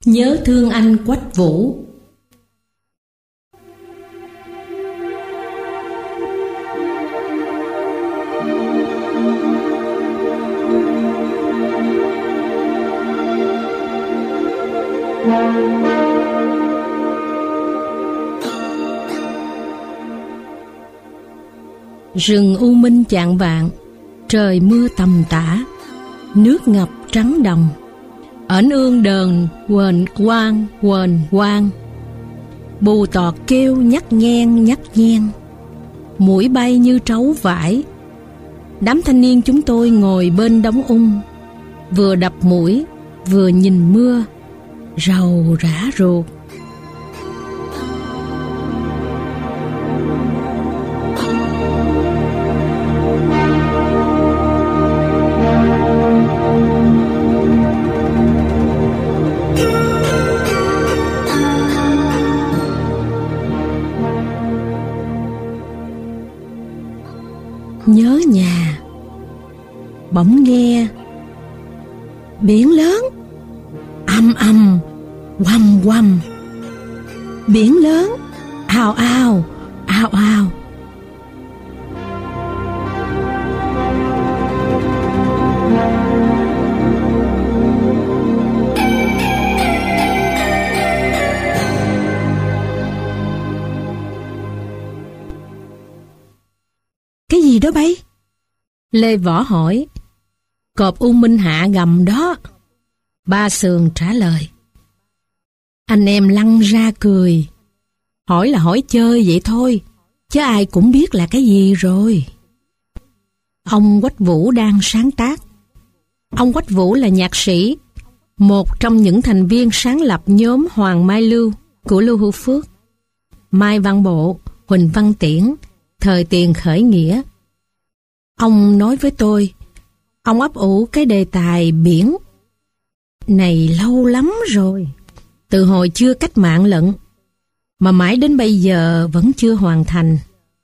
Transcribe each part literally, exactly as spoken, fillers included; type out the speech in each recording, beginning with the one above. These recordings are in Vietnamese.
Nhớ thương anh Quách Vũ. Rừng u minh chạng vạng, trời mưa tầm tã, nước ngập trắng đồng. Ẩn ương đờn quền quang quền quang, bù tọt kêu nhắc nhen nhắc nhen, muỗi bay như trấu vải. Đám thanh niên chúng tôi ngồi bên đống ung, vừa đập muỗi vừa nhìn mưa rầu rã ruột. Nhớ nhà. Bỗng nghe biển lớn ầm ầm quăm quăm, biển lớn ào ào ào ào. Cái gì đó bay? Lê Võ hỏi. Cọp U Minh Hạ gầm đó. Ba Sườn trả lời. Anh em lăn ra cười. Hỏi là hỏi chơi vậy thôi, chứ ai cũng biết là cái gì rồi. Ông Quách Vũ đang sáng tác. Ông Quách Vũ là nhạc sĩ, một trong những thành viên sáng lập nhóm Hoàng Mai Lưu của Lưu Hữu Phước, Mai Văn Bộ, Huỳnh Văn Tiễn, thời tiền khởi nghĩa. Ông nói với tôi, ông ấp ủ cái đề tài biển này lâu lắm rồi, từ hồi chưa cách mạng lận, mà mãi đến bây giờ vẫn chưa hoàn thành.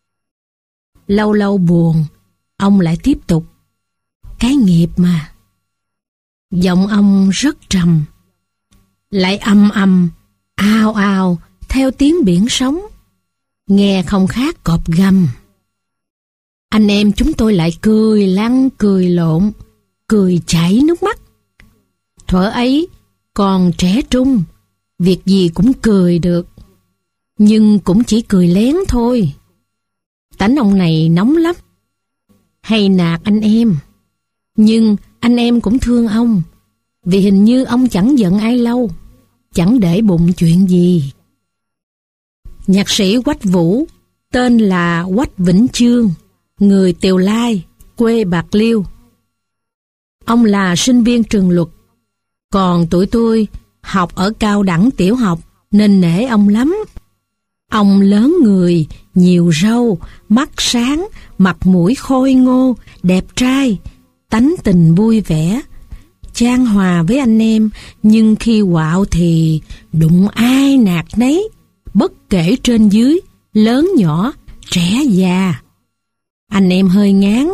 Lâu lâu buồn, ông lại tiếp tục. Cái nghiệp mà. Giọng ông rất trầm, lại ầm ầm, ào ào, theo tiếng biển sóng, nghe không khác cọp gầm. Anh em chúng tôi lại cười lăn cười lộn, cười chảy nước mắt. Thuở ấy còn trẻ trung, việc gì cũng cười được, nhưng cũng chỉ cười lén thôi. Tánh ông này nóng lắm, hay nạt anh em, nhưng anh em cũng thương ông, vì hình như ông chẳng giận ai lâu, chẳng để bụng chuyện gì. Nhạc sĩ Quách Vũ, tên là Quách Vĩnh Chương, người Tiều Lai, quê Bạc Liêu. Ông là sinh viên trường luật, còn tụi tôi học ở cao đẳng tiểu học nên nể ông lắm. Ông lớn người, nhiều râu, mắt sáng, mặt mũi khôi ngô, đẹp trai, tánh tình vui vẻ, chan hòa với anh em, nhưng khi quạo thì đụng ai nạt nấy, bất kể trên dưới, lớn nhỏ, trẻ già. Anh em hơi ngán.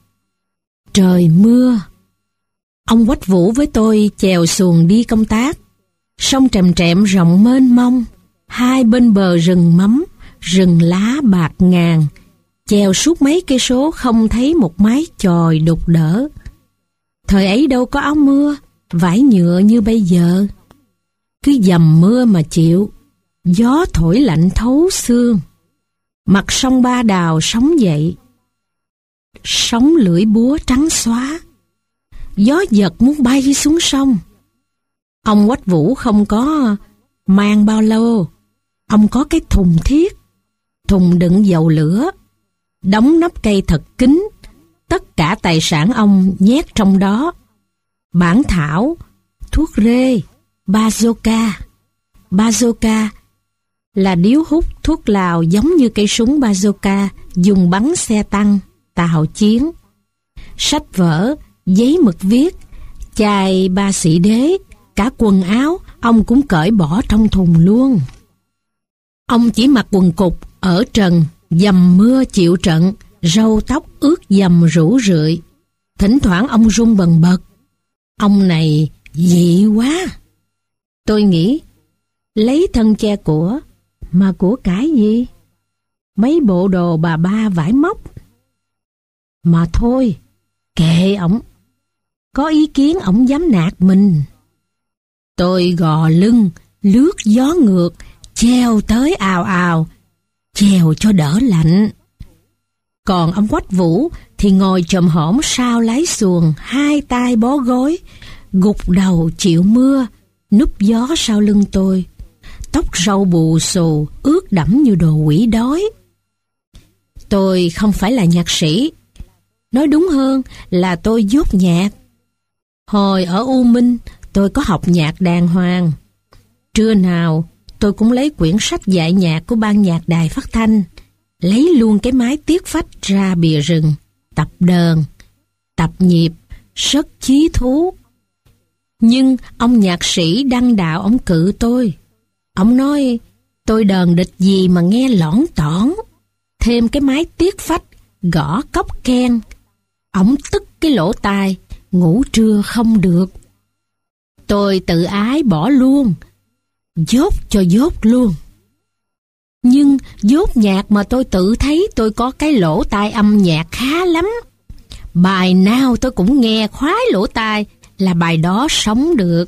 Trời mưa. Ông Quách Vũ với tôi chèo xuồng đi công tác. Sông Trèm Trẹm rộng mênh mông, hai bên bờ rừng mắm, rừng lá bạc ngàn. Chèo suốt mấy cây số không thấy một mái chòi đục đỡ. Thời ấy đâu có áo mưa, vải nhựa như bây giờ. Cứ dầm mưa mà chịu, gió thổi lạnh thấu xương. Mặt sông Ba Đào sóng dậy, sóng lưỡi búa trắng xóa, gió giật muốn bay xuống sông. Ông Quách Vũ không có mang bao lô, ông có cái thùng thiết, thùng đựng dầu lửa, đóng nắp cây thật kín, tất cả tài sản ông nhét trong đó. Bản thảo, thuốc rê, bazooka. Bazooka là điếu hút thuốc lào giống như cây súng bazooka dùng bắn xe tăng, tàu chiến. Sách vở, giấy mực viết, chai ba sĩ đế, cả quần áo ông cũng cởi bỏ trong thùng luôn. Ông chỉ mặc quần cục ở trần, dầm mưa chịu trận, râu tóc ướt dầm rũ rượi. Thỉnh thoảng ông run bần bật. Ông này dị quá. Tôi nghĩ, lấy thân che của, mà của cái gì? Mấy bộ đồ bà ba vải móc. Mà thôi, kệ ổng. Có ý kiến ổng dám nạt mình. Tôi gò lưng, lướt gió ngược, treo tới ào ào, treo cho đỡ lạnh. Còn ông Quách Vũ thì ngồi chồm hổm sau lái xuồng, hai tay bó gối, gục đầu chịu mưa, núp gió sau lưng tôi. Tóc râu bù xù, ướt đẫm như đồ quỷ đói. Tôi không phải là nhạc sĩ. Nói đúng hơn là tôi dốt nhạc. Hồi ở U Minh, tôi có học nhạc đàng hoàng. Trưa nào, tôi cũng lấy quyển sách dạy nhạc của ban nhạc đài phát thanh, lấy luôn cái máy tiết phách ra bìa rừng, tập đờn, tập nhịp, rất chí thú. Nhưng ông nhạc sĩ Đăng Đạo ông cự tôi. Ông nói tôi đờn địch gì mà nghe lõn tỏn. Thêm cái máy tiết phách, gõ cốc keng. Ông tức cái lỗ tai, ngủ trưa không được. Tôi tự ái bỏ luôn, dốt cho dốt luôn. Nhưng dốt nhạc mà tôi tự thấy tôi có cái lỗ tai âm nhạc khá lắm. Bài nào tôi cũng nghe khoái lỗ tai là bài đó sống được.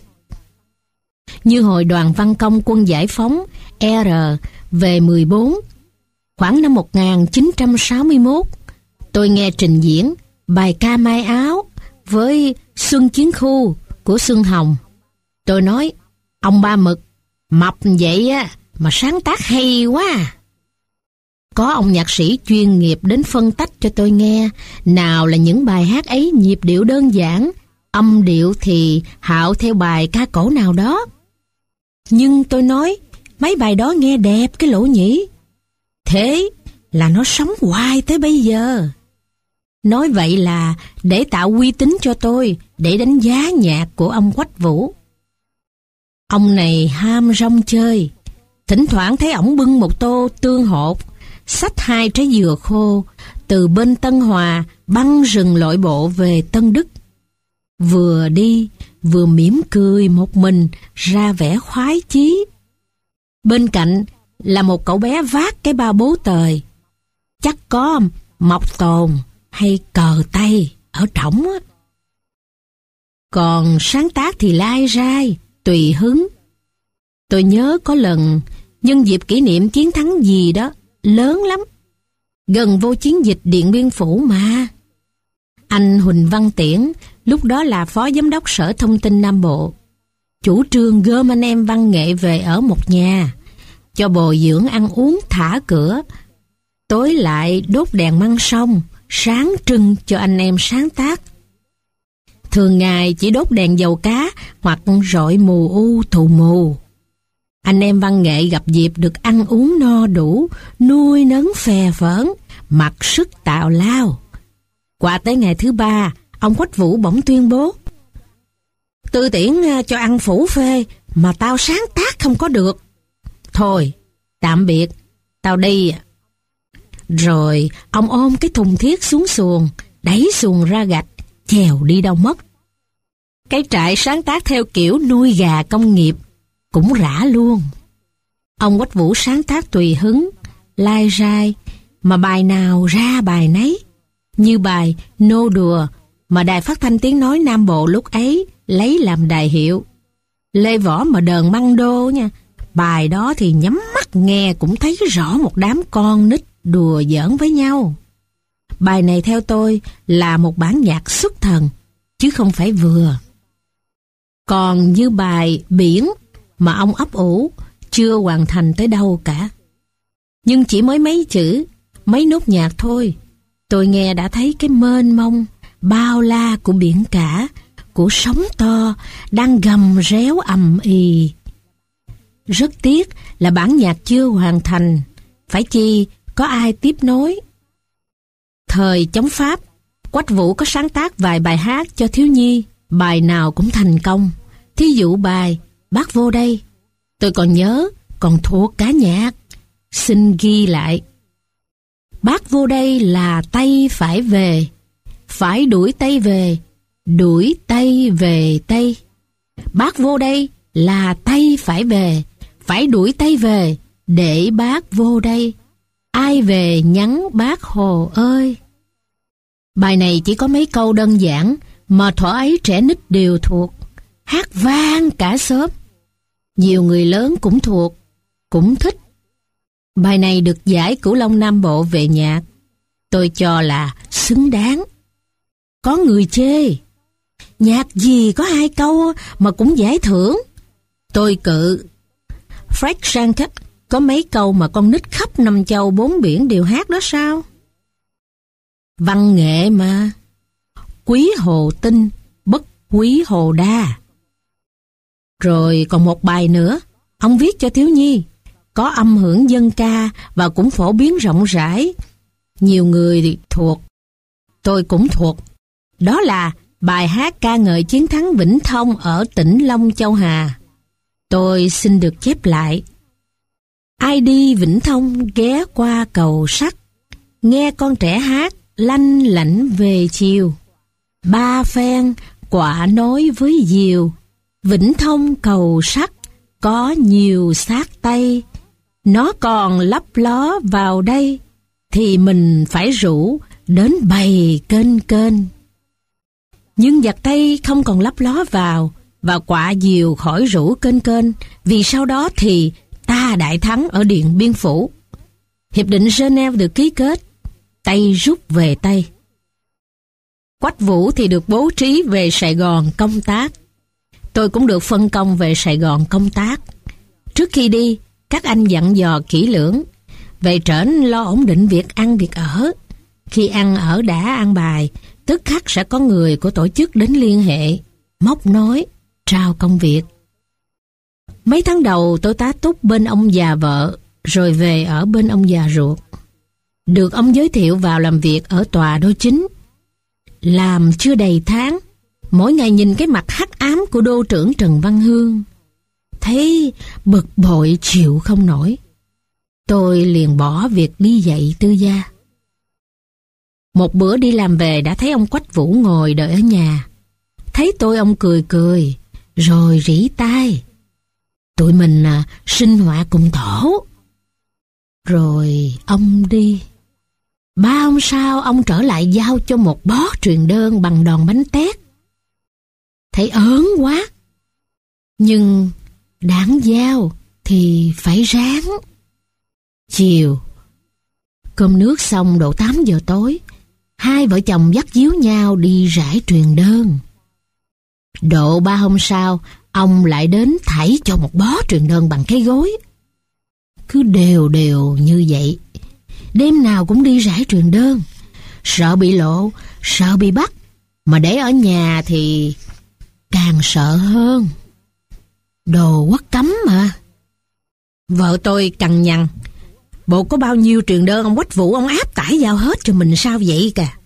Như hồi đoàn văn công quân giải phóng R về mười bốn, khoảng năm một nghìn chín trăm sáu mươi mốt, tôi nghe trình diễn bài ca Mai Áo với Xuân Chiến Khu của Xuân Hồng. Tôi nói, ông Ba Mực, mập vậy á mà sáng tác hay quá. Có ông nhạc sĩ chuyên nghiệp đến phân tách cho tôi nghe nào là những bài hát ấy nhịp điệu đơn giản, âm điệu thì hạo theo bài ca cổ nào đó. Nhưng tôi nói, mấy bài đó nghe đẹp cái lỗ nhĩ. Thế là nó sống hoài tới bây giờ. Nói vậy là để tạo uy tín cho tôi, để đánh giá nhạc của ông Quách Vũ. Ông này ham rong chơi. Thỉnh thoảng thấy ổng bưng một tô tương hột, xách hai trái dừa khô, từ bên Tân Hòa băng rừng lội bộ về Tân Đức. Vừa đi, vừa mỉm cười một mình, ra vẻ khoái chí. Bên cạnh là một cậu bé vác cái ba bố tời. Chắc có Mộc Tồn hay Cờ Tây ở trỏng á. Còn sáng tác thì lai rai, tùy hứng. Tôi nhớ có lần nhân dịp kỷ niệm chiến thắng gì đó lớn lắm, gần vô chiến dịch Điện Biên Phủ mà. Anh Huỳnh Văn Tiễn lúc đó là phó giám đốc Sở Thông tin Nam Bộ, chủ trương gom anh em văn nghệ về ở một nhà, cho bồi dưỡng ăn uống thả cửa, tối lại đốt đèn măng sông sáng trưng cho anh em sáng tác. Thường ngày chỉ đốt đèn dầu cá hoặc rọi mù u thù mù. Anh em văn nghệ gặp dịp được ăn uống no đủ, nuôi nấng phè phỡn, mặc sức tạo lao. Qua tới ngày thứ ba, ông Quách Vũ bỗng tuyên bố: Tư Tiễn cho ăn phủ phê mà tao sáng tác không có được. Thôi, tạm biệt, tao đi. Rồi ông ôm cái thùng thiết xuống xuồng, đẩy xuồng ra gạch, chèo đi đâu mất. Cái trại sáng tác theo kiểu nuôi gà công nghiệp cũng rã luôn. Ông Quách Vũ sáng tác tùy hứng, lai rai, mà bài nào ra bài nấy. Như bài Nô Đùa mà Đài Phát thanh Tiếng nói Nam Bộ lúc ấy lấy làm đài hiệu. Lê Võ mà đờn măng đô nha, bài đó thì nhắm mắt nghe cũng thấy rõ một đám con nít đùa giỡn với nhau. Bài này theo tôi là một bản nhạc xuất thần, chứ không phải vừa. Còn như bài Biển mà ông ấp ủ, chưa hoàn thành tới đâu cả. Nhưng chỉ mới mấy chữ, mấy nốt nhạc thôi, tôi nghe đã thấy cái mênh mông, bao la của biển cả, của sóng to, đang gầm réo ầm ì. Rất tiếc là bản nhạc chưa hoàn thành, phải chi có ai tiếp nối. Thời chống Pháp, Quách Vũ có sáng tác vài bài hát cho thiếu nhi, bài nào cũng thành công. Thí dụ bài Bác Vô Đây, tôi còn nhớ, còn thuộc cả nhạc. Xin ghi lại. Bác vô đây là Tây phải về, phải đuổi Tây về, đuổi Tây về Tây. Bác vô đây là Tây phải về, phải đuổi Tây về, để bác vô đây. Ai về nhắn bác Hồ ơi. Bài này chỉ có mấy câu đơn giản, mà thuở ấy trẻ nít đều thuộc, hát vang cả xóm. Nhiều người lớn cũng thuộc, cũng thích. Bài này được giải Cửu Long Nam Bộ về nhạc. Tôi cho là xứng đáng. Có người chê, nhạc gì có hai câu mà cũng giải thưởng. Tôi cự, Frank Shank có mấy câu mà con nít khắp năm châu bốn biển đều hát đó sao? Văn nghệ mà, quý hồ tinh, bất quý hồ đa. Rồi còn một bài nữa, ông viết cho thiếu nhi, có âm hưởng dân ca và cũng phổ biến rộng rãi. Nhiều người thì thuộc, tôi cũng thuộc. Đó là bài hát ca ngợi chiến thắng Vĩnh Thông ở tỉnh Long Châu Hà. Tôi xin được chép lại. Ai đi Vĩnh Thông ghé qua cầu sắt, nghe con trẻ hát lanh lảnh về chiều. Ba phen quả nói với diều, Vĩnh Thông cầu sắt có nhiều xác Tây. Nó còn lấp ló vào đây, thì mình phải rủ đến bày kênh kênh. Nhưng giặc Tây không còn lấp ló vào, và quả diều khỏi rủ kênh kênh, vì sau đó thì ta đại thắng ở Điện Biên Phủ. Hiệp định Geneva được ký kết, Tây rút về Tây. Quách Vũ thì được bố trí về Sài Gòn công tác. Tôi cũng được phân công về Sài Gòn công tác. Trước khi đi, các anh dặn dò kỹ lưỡng. Về trển lo ổn định việc ăn việc ở. Khi ăn ở đã an bài, tức khắc sẽ có người của tổ chức đến liên hệ, móc nối, trao công việc. Mấy tháng đầu tôi tá túc bên ông già vợ, rồi về ở bên ông già ruột. Được ông giới thiệu vào làm việc ở tòa đô chính. Làm chưa đầy tháng, mỗi ngày nhìn cái mặt hắc ám của đô trưởng Trần Văn Hương, thấy bực bội chịu không nổi. Tôi liền bỏ việc đi dạy tư gia. Một bữa đi làm về đã thấy ông Quách Vũ ngồi đợi ở nhà. Thấy tôi ông cười cười, rồi rỉ tai. Tụi mình à, sinh hoạt cùng tổ. Rồi ông đi. Ba hôm sau ông trở lại giao cho một bó truyền đơn bằng đòn bánh tét. Thấy ớn quá. Nhưng đáng giao thì phải ráng. Chiều, cơm nước xong độ tám giờ tối, hai vợ chồng dắt díu nhau đi rải truyền đơn. Độ ba hôm sau, ông lại đến thảy cho một bó truyền đơn bằng cái gối. Cứ đều đều như vậy, đêm nào cũng đi rải truyền đơn. Sợ bị lộ, sợ bị bắt, mà để ở nhà thì càng sợ hơn. Đồ quất cấm mà. Vợ tôi cằn nhằn, bộ có bao nhiêu truyền đơn ông Quách Vũ ông áp tải giao hết cho mình sao vậy cả.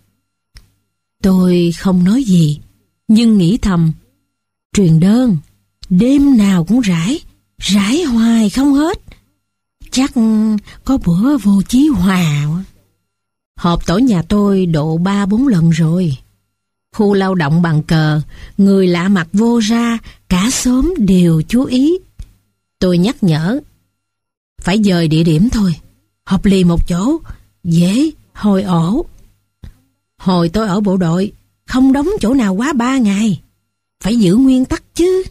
Tôi không nói gì, nhưng nghĩ thầm, truyền đơn đêm nào cũng rải, rải hoài không hết. Chắc có bữa vô chí hòa. Họp tổ nhà tôi độ ba bốn lần rồi. Khu lao động bàn cờ, người lạ mặt vô ra, cả xóm đều chú ý. Tôi nhắc nhở, phải dời địa điểm thôi, họp lì một chỗ, dễ hồi ổ. Hồi tôi ở bộ đội, không đóng chỗ nào quá ba ngày, phải giữ nguyên tắc chứ.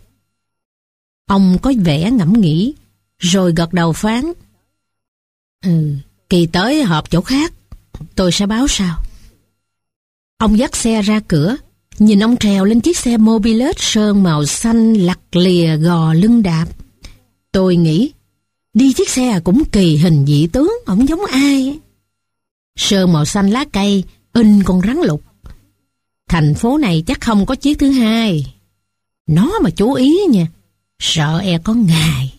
Ông có vẻ ngẫm nghĩ, rồi gật đầu phán, Ừ, kỳ tới họp chỗ khác, tôi sẽ báo sau. Ông dắt xe ra cửa, nhìn ông trèo lên chiếc xe Mobilet sơn màu xanh lặt lìa gò lưng đạp. Tôi nghĩ, đi chiếc xe cũng kỳ hình dị tướng, ổng giống ai. Sơn màu xanh lá cây, in con rắn lục. Thành phố này chắc không có chiếc thứ hai. Nó mà chú ý nha, sợ e có ngày.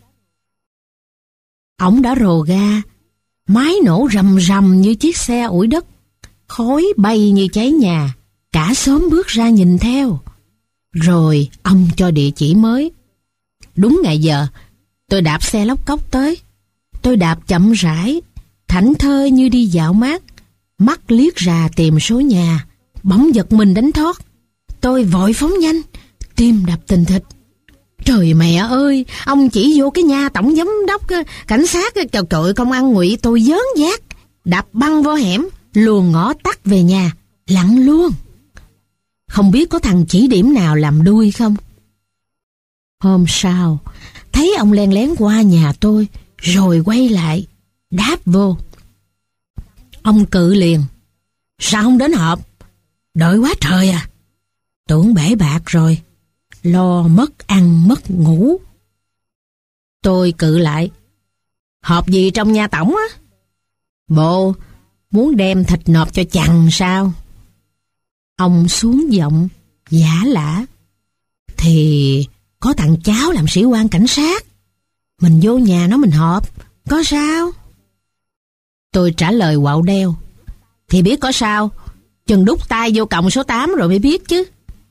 Ổng đã rồ ga, máy nổ rầm rầm như chiếc xe ủi đất, khói bay như cháy nhà, cả xóm bước ra nhìn theo. Rồi ông cho địa chỉ mới. Đúng ngày giờ, tôi đạp xe lóc cóc tới. Tôi đạp chậm rãi, thảnh thơi như đi dạo mát, mắt liếc ra tìm số nhà, bỗng giật mình đánh thoát. Tôi vội phóng nhanh, tim đập thình thịch. Trời mẹ ơi, ông chỉ vô cái nha tổng giám đốc cảnh sát, trời trời, công an ngụy tôi dớn giác, đạp băng vô hẻm, luồn ngõ tắt về nhà, lặn luôn. Không biết có thằng chỉ điểm nào làm đuôi không? Hôm sau, thấy ông len lén qua nhà tôi, rồi quay lại, đáp vô. Ông cự liền. Sao không đến họp? Đợi quá trời à. Tưởng bể bạc rồi, lo mất ăn mất ngủ. Tôi cự lại. Họp gì trong nhà tổng á? Bộ muốn đem thịt nộp cho chằn sao? Ông xuống giọng giả lả. Thì có thằng cháu làm sĩ quan cảnh sát, mình vô nhà nó mình họp, có sao? Tôi trả lời quạo đeo. Thì biết có sao, chừng đút tay vô còng số tám rồi mới biết chứ.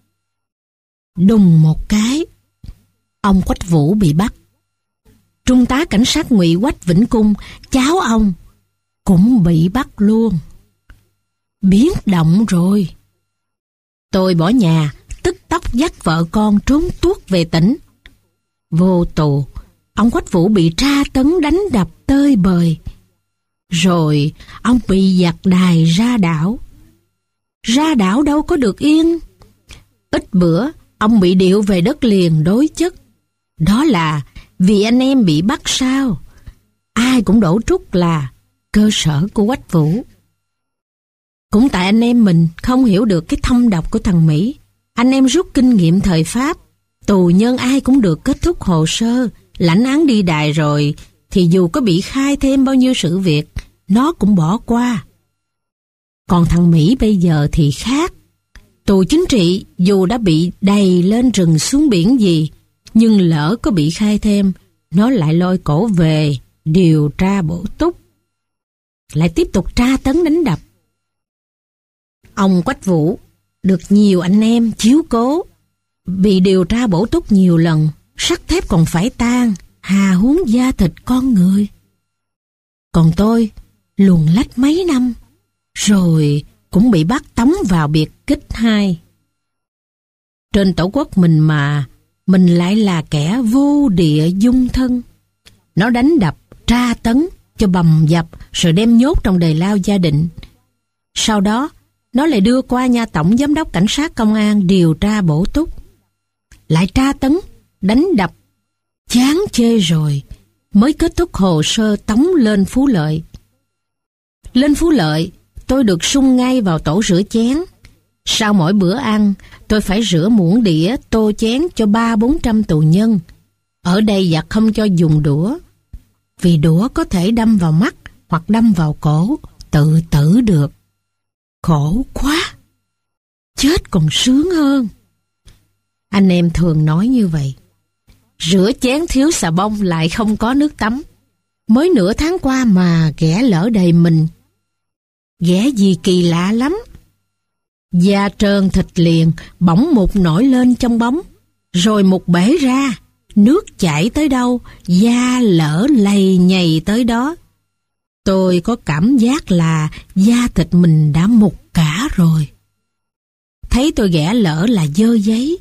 Đùng một cái, ông Quách Vũ bị bắt. Trung tá cảnh sát ngụy Quách Vĩnh Cung, cháu ông, cũng bị bắt luôn. Biến động rồi. Tôi bỏ nhà, tức tốc dắt vợ con trốn tuốt về tỉnh. Vô tù, ông Quách Vũ bị tra tấn đánh đập tơi bời. Rồi ông bị giặc đài ra đảo. Ra đảo đâu có được yên. Ít bữa, ông bị điệu về đất liền đối chất. Đó là vì anh em bị bắt sao? Ai cũng đổ trút là cơ sở của Quách Vũ. Cũng tại anh em mình không hiểu được cái thâm độc của thằng Mỹ. Anh em rút kinh nghiệm thời Pháp. Tù nhân ai cũng được kết thúc hồ sơ, lãnh án đi đài rồi, thì dù có bị khai thêm bao nhiêu sự việc, nó cũng bỏ qua. Còn thằng Mỹ bây giờ thì khác. Tù chính trị dù đã bị đầy lên rừng xuống biển gì, nhưng lỡ có bị khai thêm, nó lại lôi cổ về điều tra bổ túc, lại tiếp tục tra tấn đánh đập. Ông Quách Vũ được nhiều anh em chiếu cố, bị điều tra bổ túc nhiều lần, sắt thép còn phải tan, hà huống da thịt con người. Còn tôi luồn lách mấy năm, rồi cũng bị bắt tống vào biệt kích hai. Trên tổ quốc mình mà, mình lại là kẻ vô địa dung thân. Nó đánh đập, tra tấn, cho bầm dập, rồi đem nhốt trong đề lao gia định. Sau đó, nó lại đưa qua nhà tổng giám đốc cảnh sát công an điều tra bổ túc. Lại tra tấn, đánh đập, chán chê rồi, mới kết thúc hồ sơ tống lên Phú Lợi. Lên Phú Lợi, tôi được sung ngay vào tổ rửa chén. Sau mỗi bữa ăn, tôi phải rửa muỗng đĩa, tô chén cho ba bốn trăm tù nhân. Ở đây giặc không cho dùng đũa, vì đũa có thể đâm vào mắt hoặc đâm vào cổ, tự tử được. Khổ quá, chết còn sướng hơn. Anh em thường nói như vậy. Rửa chén thiếu xà bông lại không có nước tắm. Mới nửa tháng qua mà ghẻ lỡ đầy mình. Ghẻ gì kỳ lạ lắm. Da trơn thịt liền, bỗng một nổi lên trong bóng, rồi một bể ra, nước chảy tới đâu, da lỡ lầy nhầy tới đó. Tôi có cảm giác là da thịt mình đã mục cả rồi. Thấy tôi ghẻ lỡ là dơ giấy.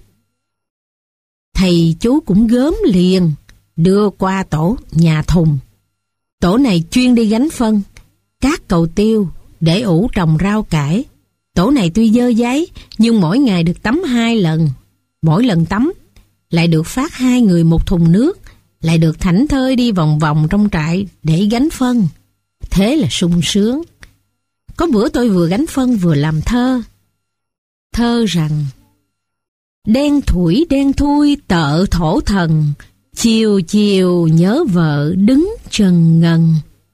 Thầy chú cũng gớm liền, đưa qua tổ nhà thùng. Tổ này chuyên đi gánh phân, cát cầu tiêu, để ủ trồng rau cải. Tổ này tuy dơ giấy, nhưng mỗi ngày được tắm hai lần. Mỗi lần tắm, lại được phát hai người một thùng nước, lại được thảnh thơi đi vòng vòng trong trại để gánh phân. Thế là sung sướng. Có bữa tôi vừa gánh phân vừa làm thơ. Thơ rằng: đen thủi đen thui tợ thổ thần, chiều chiều nhớ vợ đứng trần ngần.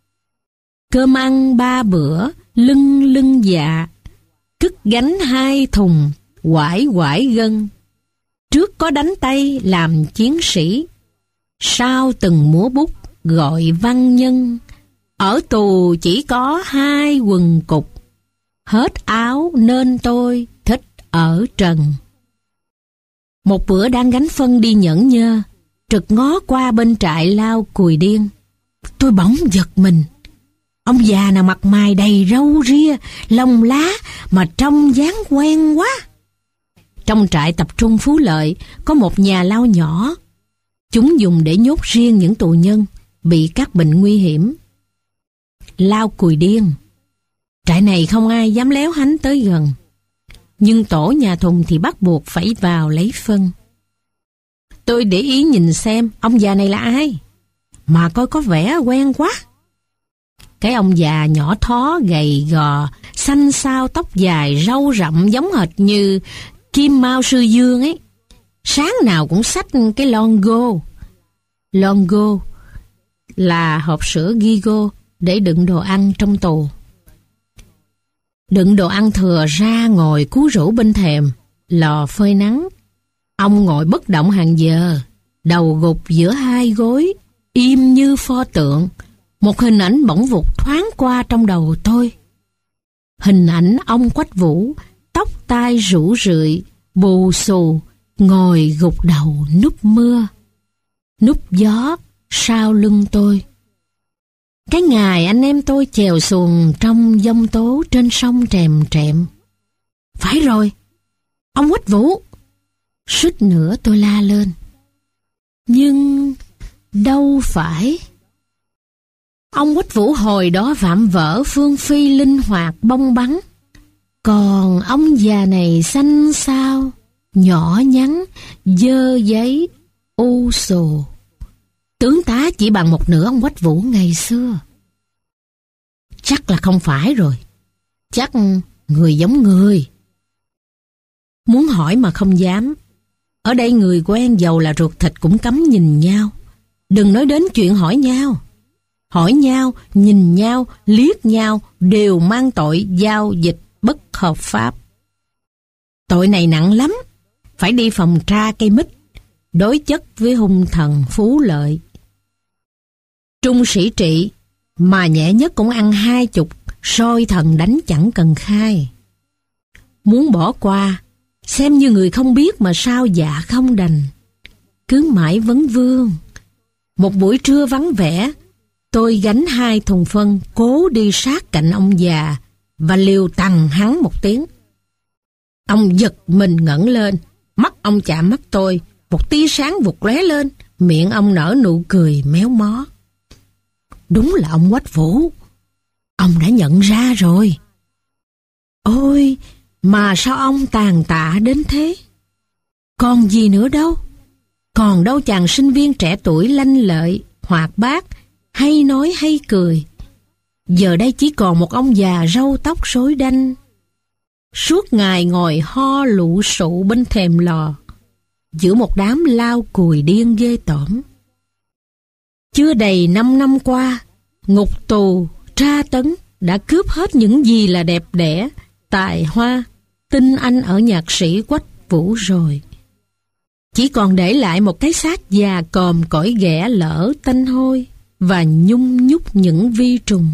Cơm ăn ba bữa lưng lưng dạ, cất gánh hai thùng quải quải gân. Trước có đánh tay làm chiến sĩ, sau từng múa bút gọi văn nhân. Ở tù chỉ có hai quần cục, hết áo nên tôi thích ở trần. Một bữa đang gánh phân đi Nhẫn Nhơ, trực ngó qua bên trại lao Cùi Điên. Tôi bỗng giật mình. Ông già nào mặt mày đầy râu ria, lông lá mà trông dáng quen quá. Trong trại tập trung Phú Lợi có một nhà lao nhỏ, Chúng dùng để nhốt riêng những tù nhân bị các bệnh nguy hiểm. Lao Cùi Điên. Trại này không ai dám léo hánh tới gần, nhưng tổ nhà Thùng thì bắt buộc phải vào lấy phân. Tôi để ý nhìn xem ông già này là ai, mà coi có vẻ quen quá. Cái ông già nhỏ thó, gầy gò, xanh xao, tóc dài, râu rậm giống hệt như Kim Mao Sư Dương ấy. Sáng nào cũng xách cái longo. Longo là hộp sữa Gigo để đựng đồ ăn trong tù. Đựng đồ ăn thừa ra ngồi cú rũ bên thềm lò phơi nắng. Ông ngồi bất động hàng giờ, đầu gục giữa hai gối, im như pho tượng. Một hình ảnh bỗng vụt thoáng qua trong đầu tôi. Hình ảnh ông Quách Vũ, tóc tai rủ rượi, bù xù, ngồi gục đầu núp mưa, núp gió sau lưng tôi. Cái ngày anh em tôi chèo xuồng trong giông tố trên sông Trèm Trẹm. Phải rồi, ông Quách Vũ. Suýt nữa tôi la lên. Nhưng đâu phải. Ông Quách Vũ hồi đó vạm vỡ, phương phi, linh hoạt, bông bắn. Còn ông già này xanh xao, nhỏ nhắn, dơ giấy, u sù. Tướng tá chỉ bằng một nửa ông Quách Vũ ngày xưa. Chắc là không phải rồi. Chắc người giống người. Muốn hỏi mà không dám. Ở đây người quen dầu là ruột thịt cũng cấm nhìn nhau. Đừng nói đến chuyện hỏi nhau. Hỏi nhau, nhìn nhau, liếc nhau đều mang tội giao dịch bất hợp pháp. Tội này nặng lắm. Phải đi phòng tra cây mít, đối chất với hung thần Phú Lợi. Trung sĩ trị mà nhẹ nhất cũng ăn hai chục, soi thần đánh chẳng cần khai. Muốn bỏ qua, xem như người không biết mà sao dạ không đành. Cứ mãi vấn vương. Một buổi trưa vắng vẻ, tôi gánh hai thùng phân cố đi sát cạnh ông già và liều tằng hắn một tiếng. Ông giật mình ngẩng lên, mắt ông chạm mắt tôi, một tia sáng vụt lóe lên, miệng ông nở nụ cười méo mó. Đúng là ông Quách Vũ. Ông đã nhận ra rồi. Ôi, mà sao ông tàn tạ đến thế? Còn gì nữa đâu? Còn đâu chàng sinh viên trẻ tuổi lanh lợi, hoạt bát, hay nói hay cười. Giờ đây chỉ còn một ông già râu tóc rối đanh, suốt ngày ngồi ho lụ sụ bên thềm lò, giữa một đám lao cùi điên ghê tởm. Chưa đầy năm năm qua, ngục tù, tra tấn đã cướp hết những gì là đẹp đẽ, tài hoa, tinh anh ở nhạc sĩ Quách Vũ rồi. Chỉ còn để lại một cái xác già còm cõi ghẻ lỡ tanh hôi và nhung nhúc những vi trùng.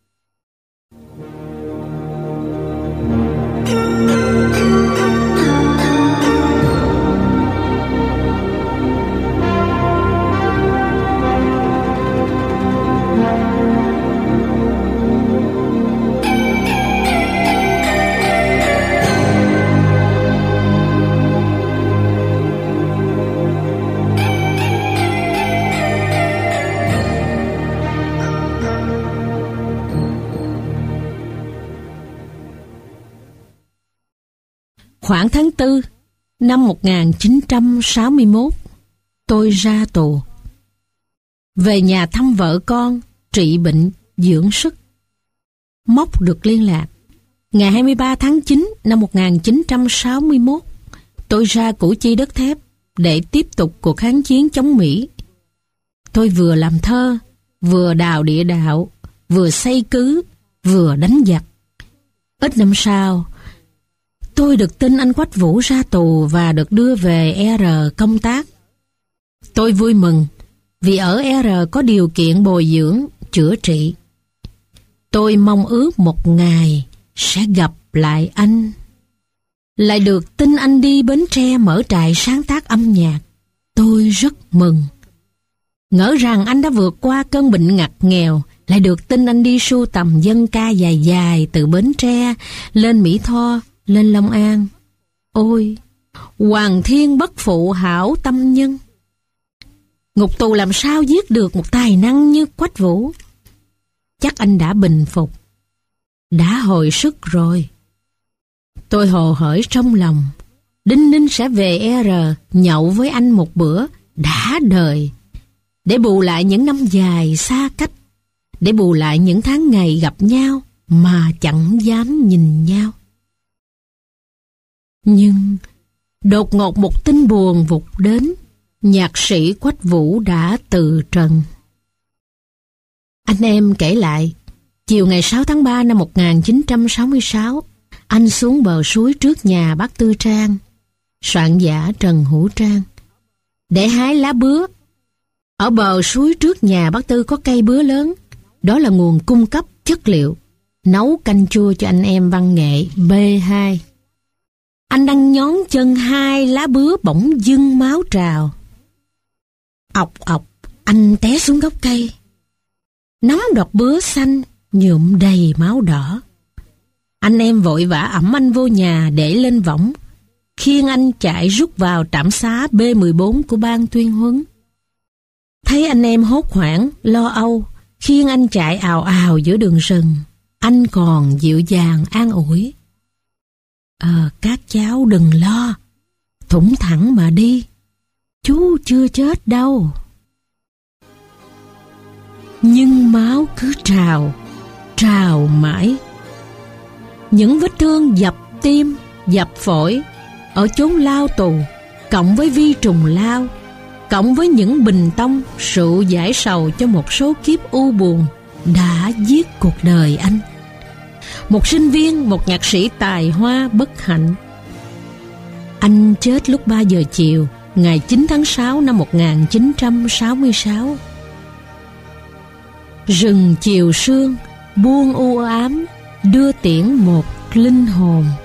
Khoảng tháng tư năm một nghìn chín trăm sáu mươi mốt, tôi ra tù. Về nhà thăm vợ con, trị bệnh, dưỡng sức. Móc được liên lạc. Ngày hai mươi ba tháng chín năm một nghìn chín trăm sáu mươi mốt, tôi ra Củ Chi đất thép để tiếp tục cuộc kháng chiến chống Mỹ. Tôi vừa làm thơ, vừa đào địa đạo, vừa xây cứ, vừa đánh giặc. Ít năm sau, tôi được tin anh Quách Vũ ra tù và được đưa về e rờ công tác. Tôi vui mừng vì ở e rờ có điều kiện bồi dưỡng, chữa trị. Tôi mong ước một ngày sẽ gặp lại anh. Lại được tin anh đi Bến Tre mở trại sáng tác âm nhạc. Tôi rất mừng. Ngỡ rằng anh đã vượt qua cơn bệnh ngặt nghèo, lại được tin anh đi sưu tầm dân ca dài dài từ Bến Tre lên Mỹ Tho, lên Long An. Ôi, hoàng thiên bất phụ hảo tâm nhân. ngục tù làm sao giết được một tài năng như Quách Vũ. Chắc anh đã bình phục, đã hồi sức rồi. Tôi hồ hởi trong lòng, đinh ninh sẽ về e rờ nhậu với anh một bữa đã đời, để bù lại những năm dài xa cách, để bù lại những tháng ngày gặp nhau mà chẳng dám nhìn nhau. Nhưng đột ngột một tin buồn vụt đến, nhạc sĩ Quách Vũ đã từ trần. Anh em kể lại, chiều ngày sáu tháng ba năm một nghìn chín trăm sáu mươi sáu, anh xuống bờ suối trước nhà bác Tư Trang, soạn giả Trần Hữu Trang, để hái lá bứa. Ở bờ suối trước nhà bác Tư có cây bứa lớn, đó là nguồn cung cấp chất liệu nấu canh chua cho anh em văn nghệ B hai. Anh đang nhón chân hai lá bứa bỗng dưng máu trào. Ọc ọc, anh té xuống gốc cây. Nắm đọt bứa xanh nhuộm đầy máu đỏ. Anh em vội vã ẵm anh vô nhà để lên võng, khiêng anh chạy rút vào trạm xá B mười bốn của ban tuyên huấn. Thấy anh em hốt hoảng, lo âu, khiêng anh chạy ào ào giữa đường rừng, anh còn dịu dàng an ủi. Ờ, các cháu đừng lo, thủng thẳng mà đi, chú chưa chết đâu. Nhưng máu cứ trào, trào mãi. Những vết thương dập tim, dập phổi, ở chốn lao tù, cộng với vi trùng lao, cộng với những bình tông, rượu giải sầu cho một số kiếp u buồn, đã giết cuộc đời anh. Một sinh viên, một nhạc sĩ tài hoa bất hạnh. Anh chết lúc ba giờ chiều, ngày chín tháng sáu năm một nghìn chín trăm sáu mươi sáu. Rừng chiều sương, buông u ám, đưa tiễn một linh hồn.